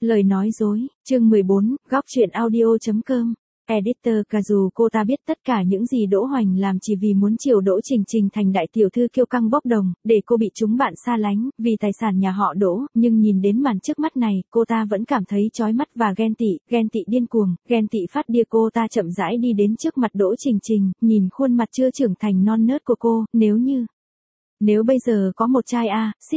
Lời nói dối, chương 14, góc truyện audio.com. Editor, cả dù cô ta biết tất cả những gì Đỗ Hoành làm chỉ vì muốn chiều Đỗ Trình Trình thành đại tiểu thư kiêu căng bốc đồng, để cô bị chúng bạn xa lánh, vì tài sản nhà họ Đỗ, nhưng nhìn đến màn trước mắt này, cô ta vẫn cảm thấy chói mắt và ghen tị điên cuồng, ghen tị phát điên. Cô ta chậm rãi đi đến trước mặt Đỗ Trình Trình, nhìn khuôn mặt chưa trưởng thành non nớt của cô, nếu bây giờ có một chai acid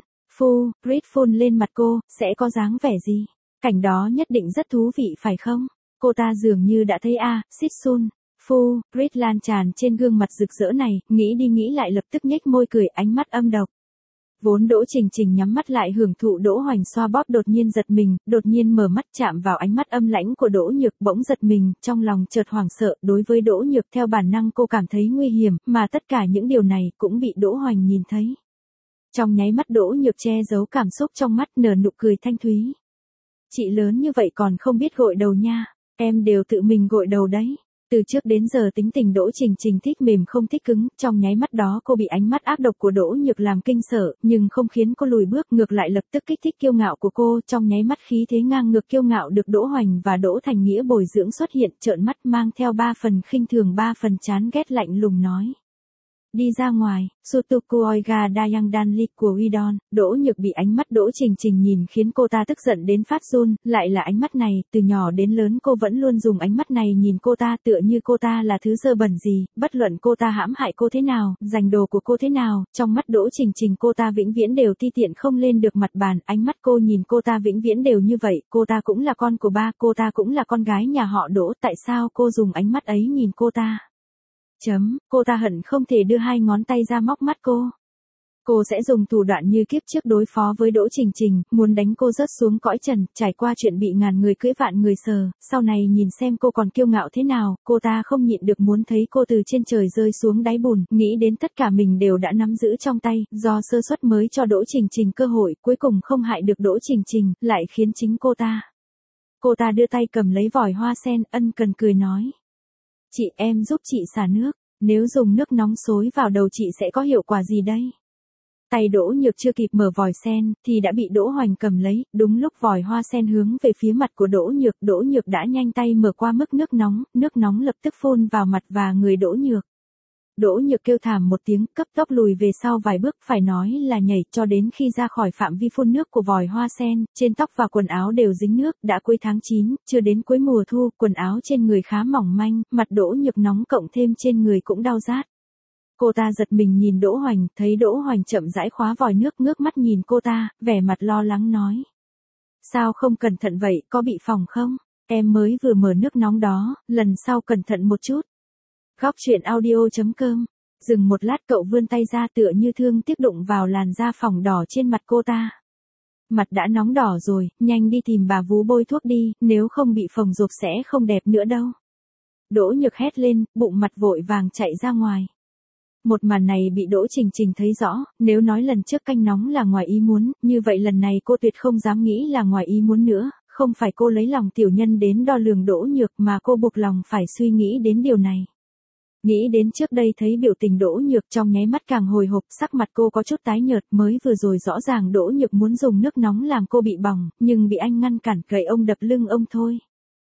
sulfuric lên mặt cô, sẽ có dáng vẻ gì? Cảnh đó nhất định rất thú vị phải không? Cô ta dường như đã thấy acid sulfuric lan tràn trên gương mặt rực rỡ này, nghĩ đi nghĩ lại lập tức nhếch môi cười, ánh mắt âm độc. Vốn Đỗ Trình Trình nhắm mắt lại hưởng thụ Đỗ Hoành xoa bóp, đột nhiên giật mình, đột nhiên mở mắt chạm vào ánh mắt âm lãnh của Đỗ Nhược, bỗng giật mình, trong lòng chợt hoảng sợ. Đối với Đỗ Nhược, theo bản năng cô cảm thấy nguy hiểm, mà tất cả những điều này cũng bị Đỗ Hoành nhìn thấy. Trong nháy mắt Đỗ Nhược che giấu cảm xúc trong mắt, nở nụ cười thanh thúy. Chị lớn như vậy còn không biết gội đầu nha, em đều tự mình gội đầu đấy. Từ trước đến giờ tính tình Đỗ Trình Trình thích mềm không thích cứng, trong nháy mắt đó cô bị ánh mắt ác độc của Đỗ Nhược làm kinh sợ, nhưng không khiến cô lùi bước, ngược lại lập tức kích thích kiêu ngạo của cô. Trong nháy mắt khí thế ngang ngược kiêu ngạo được Đỗ Hoành và Đỗ Thành Nghĩa bồi dưỡng xuất hiện, trợn mắt mang theo 3 phần khinh thường 3 phần chán ghét, lạnh lùng nói. Đi ra ngoài, Sutuku Oiga Dayang Danlik của Widon. Đỗ Nhược bị ánh mắt Đỗ Trình Trình nhìn khiến cô ta tức giận đến phát run, lại là ánh mắt này, từ nhỏ đến lớn cô vẫn luôn dùng ánh mắt này nhìn cô ta, tựa như cô ta là thứ dơ bẩn gì, bất luận cô ta hãm hại cô thế nào, giành đồ của cô thế nào, trong mắt Đỗ Trình Trình cô ta vĩnh viễn đều ti tiện không lên được mặt bàn, ánh mắt cô nhìn cô ta vĩnh viễn đều như vậy, cô ta cũng là con của ba, cô ta cũng là con gái nhà họ Đỗ, tại sao cô dùng ánh mắt ấy nhìn cô ta? Cô ta hận không thể đưa 2 ngón tay ra móc mắt cô. Cô sẽ dùng thủ đoạn như kiếp trước đối phó với Đỗ Trình Trình, muốn đánh cô rớt xuống cõi trần, trải qua chuyện bị ngàn người cưỡi vạn người sờ, sau này nhìn xem cô còn kiêu ngạo thế nào, cô ta không nhịn được muốn thấy cô từ trên trời rơi xuống đáy bùn, nghĩ đến tất cả mình đều đã nắm giữ trong tay, do sơ suất mới cho Đỗ Trình Trình cơ hội, cuối cùng không hại được Đỗ Trình Trình, lại khiến chính cô ta. Cô ta đưa tay cầm lấy vòi hoa sen, ân cần cười nói. Chị, em giúp chị xả nước, nếu dùng nước nóng xối vào đầu chị sẽ có hiệu quả gì đây? Tay Đỗ Nhược chưa kịp mở vòi sen, thì đã bị Đỗ Hoành cầm lấy, đúng lúc vòi hoa sen hướng về phía mặt của Đỗ Nhược đã nhanh tay mở qua mức nước nóng lập tức phun vào mặt và người Đỗ Nhược. Đỗ Nhược kêu thảm một tiếng, cấp tốc lùi về sau vài bước, phải nói là nhảy, cho đến khi ra khỏi phạm vi phun nước của vòi hoa sen, trên tóc và quần áo đều dính nước, đã cuối tháng 9, chưa đến cuối mùa thu, quần áo trên người khá mỏng manh, mặt Đỗ Nhược nóng cộng thêm trên người cũng đau rát. Cô ta giật mình nhìn Đỗ Hoành, thấy Đỗ Hoành chậm rãi khóa vòi nước, ngước mắt nhìn cô ta, vẻ mặt lo lắng nói. Sao không cẩn thận vậy, có bị phỏng không? Em mới vừa mở nước nóng đó, lần sau cẩn thận một chút. Góc truyện audio.com. Dừng một lát cậu vươn tay ra tựa như thương tiếc đụng vào làn da phỏng đỏ trên mặt cô ta. Mặt đã nóng đỏ rồi, nhanh đi tìm bà vú bôi thuốc đi, nếu không bị phồng rộp sẽ không đẹp nữa đâu. Đỗ Nhược hét lên, bụng mặt vội vàng chạy ra ngoài. Một màn này bị Đỗ Trình Trình thấy rõ, nếu nói lần trước canh nóng là ngoài ý muốn, như vậy lần này cô tuyệt không dám nghĩ là ngoài ý muốn nữa, không phải cô lấy lòng tiểu nhân đến đo lường Đỗ Nhược mà cô buộc lòng phải suy nghĩ đến điều này. Nghĩ đến trước đây thấy biểu tình Đỗ Nhược trong nháy mắt càng hồi hộp, sắc mặt cô có chút tái nhợt, mới vừa rồi rõ ràng Đỗ Nhược muốn dùng nước nóng làm cô bị bỏng, nhưng bị anh ngăn cản, gậy ông đập lưng ông thôi.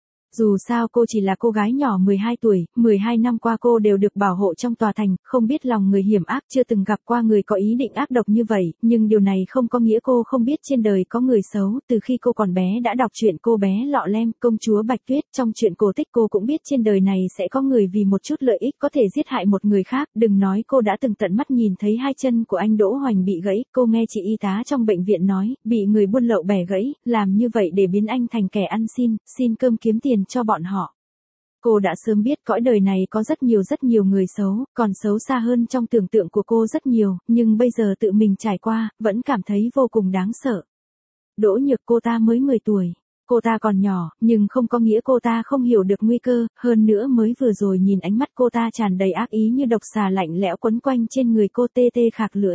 Dù sao cô chỉ là cô gái nhỏ 12 tuổi, 12 năm qua cô đều được bảo hộ trong tòa thành, không biết lòng người hiểm ác, chưa từng gặp qua người có ý định ác độc như vậy, nhưng điều này không có nghĩa cô không biết trên đời có người xấu, từ khi cô còn bé đã đọc truyện Cô bé Lọ Lem, công chúa Bạch Tuyết, trong truyện cổ tích cô cũng biết trên đời này sẽ có người vì một chút lợi ích có thể giết hại một người khác, đừng nói cô đã từng tận mắt nhìn thấy 2 chân của anh Đỗ Hoành bị gãy, cô nghe chị y tá trong bệnh viện nói, bị người buôn lậu bẻ gãy, làm như vậy để biến anh thành kẻ ăn xin cơm kiếm tiền cho bọn họ. Cô đã sớm biết cõi đời này có rất nhiều người xấu, còn xấu xa hơn trong tưởng tượng của cô rất nhiều, nhưng bây giờ tự mình trải qua, vẫn cảm thấy vô cùng đáng sợ. Đỗ Nhược cô ta mới 10 tuổi. Cô ta còn nhỏ, nhưng không có nghĩa cô ta không hiểu được nguy cơ, hơn nữa mới vừa rồi nhìn ánh mắt cô ta tràn đầy ác ý như độc xà lạnh lẽo quấn quanh trên người cô, tê tê khạc lưỡi.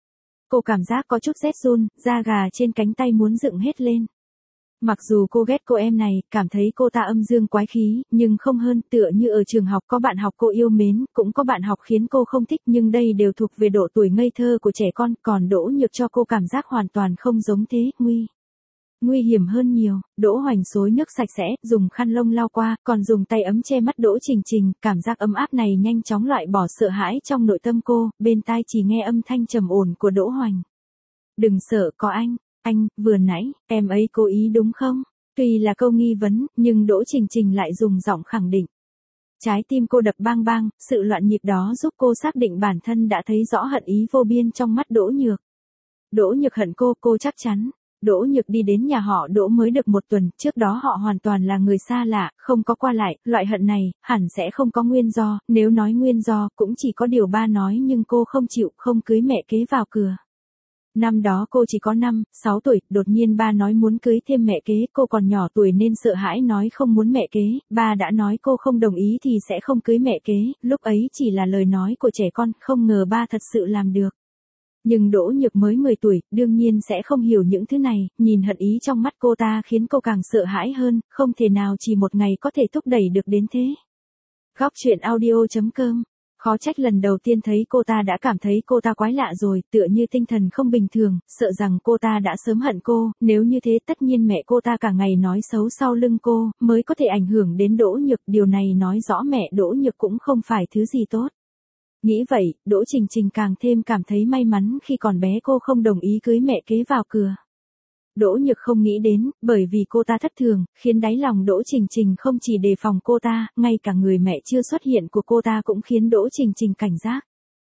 Cô cảm giác có chút rét run, da gà trên cánh tay muốn dựng hết lên. Mặc dù cô ghét cô em này, cảm thấy cô ta âm dương quái khí, nhưng không hơn, tựa như ở trường học có bạn học cô yêu mến, cũng có bạn học khiến cô không thích, nhưng đây đều thuộc về độ tuổi ngây thơ của trẻ con, còn Đỗ Nhược cho cô cảm giác hoàn toàn không giống thế, Nguy hiểm hơn nhiều, Đỗ Hoành xối nước sạch sẽ, dùng khăn lông lau qua, còn dùng tay ấm che mắt Đỗ Trình Trình, cảm giác ấm áp này nhanh chóng loại bỏ sợ hãi trong nội tâm cô, bên tai chỉ nghe âm thanh trầm ổn của Đỗ Hoành. Đừng sợ có anh, vừa nãy, em ấy cố ý đúng không? Tuy là câu nghi vấn, nhưng Đỗ Trình Trình lại dùng giọng khẳng định. Trái tim cô đập bang bang, sự loạn nhịp đó giúp cô xác định bản thân đã thấy rõ hận ý vô biên trong mắt Đỗ Nhược. Đỗ Nhược hận cô chắc chắn. Đỗ Nhược đi đến nhà họ Đỗ mới được 1 tuần, trước đó họ hoàn toàn là người xa lạ, không có qua lại, loại hận này, hẳn sẽ không có nguyên do, nếu nói nguyên do, cũng chỉ có điều ba nói nhưng cô không chịu, không cưới mẹ kế vào cửa. Năm đó cô chỉ có 5, 6 tuổi, đột nhiên ba nói muốn cưới thêm mẹ kế, cô còn nhỏ tuổi nên sợ hãi nói không muốn mẹ kế, ba đã nói cô không đồng ý thì sẽ không cưới mẹ kế, lúc ấy chỉ là lời nói của trẻ con, không ngờ ba thật sự làm được. Nhưng Đỗ Nhược mới 10 tuổi, đương nhiên sẽ không hiểu những thứ này, nhìn hận ý trong mắt cô ta khiến cô càng sợ hãi hơn, không thể nào chỉ một ngày có thể thúc đẩy được đến thế. Góc truyện audio.com. Khó trách lần đầu tiên thấy cô ta đã cảm thấy cô ta quái lạ rồi, tựa như tinh thần không bình thường, sợ rằng cô ta đã sớm hận cô, nếu như thế tất nhiên mẹ cô ta cả ngày nói xấu sau lưng cô, mới có thể ảnh hưởng đến Đỗ Nhược, điều này nói rõ mẹ Đỗ Nhược cũng không phải thứ gì tốt. Nghĩ vậy, Đỗ Trình Trình càng thêm cảm thấy may mắn khi còn bé cô không đồng ý cưới mẹ kế vào cửa. Đỗ Nhược không nghĩ đến, bởi vì cô ta thất thường, khiến đáy lòng Đỗ Trình Trình không chỉ đề phòng cô ta, ngay cả người mẹ chưa xuất hiện của cô ta cũng khiến Đỗ Trình Trình cảnh giác.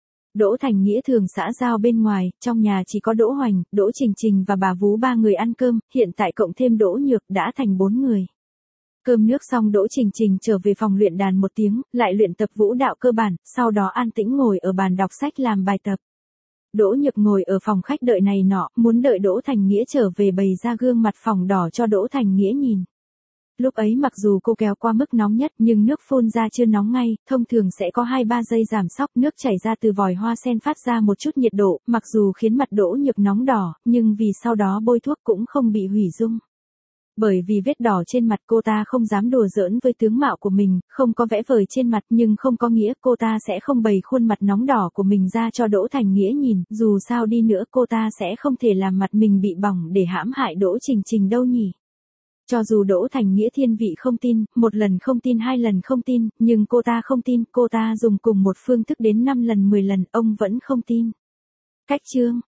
Đỗ Thành Nghĩa thường xã giao bên ngoài, trong nhà chỉ có Đỗ Hoành, Đỗ Trình Trình và bà Vú 3 người ăn cơm, hiện tại cộng thêm Đỗ Nhược đã thành 4 người. Cơm nước xong Đỗ Trình Trình trở về phòng luyện đàn 1 tiếng, lại luyện tập vũ đạo cơ bản, sau đó an tĩnh ngồi ở bàn đọc sách làm bài tập. Đỗ Nhược ngồi ở phòng khách đợi này nọ, muốn đợi Đỗ Thành Nghĩa trở về bày ra gương mặt phỏng đỏ cho Đỗ Thành Nghĩa nhìn. Lúc ấy mặc dù cô kéo qua mức nóng nhất nhưng nước phun ra chưa nóng ngay, thông thường sẽ có 2-3 giây giảm sóc, nước chảy ra từ vòi hoa sen phát ra một chút nhiệt độ, mặc dù khiến mặt Đỗ Nhược nóng đỏ, nhưng vì sau đó bôi thuốc cũng không bị hủy dung. Bởi vì vết đỏ trên mặt cô ta không dám đùa giỡn với tướng mạo của mình, không có vẽ vời trên mặt nhưng không có nghĩa cô ta sẽ không bày khuôn mặt nóng đỏ của mình ra cho Đỗ Thành Nghĩa nhìn, dù sao đi nữa cô ta sẽ không thể làm mặt mình bị bỏng để hãm hại Đỗ Trình Trình đâu nhỉ. Cho dù Đỗ Thành Nghĩa thiên vị không tin, 1 lần không tin 2 lần không tin, nhưng cô ta không tin, cô ta dùng cùng một phương thức đến 5 lần 10 lần, ông vẫn không tin. Cách chương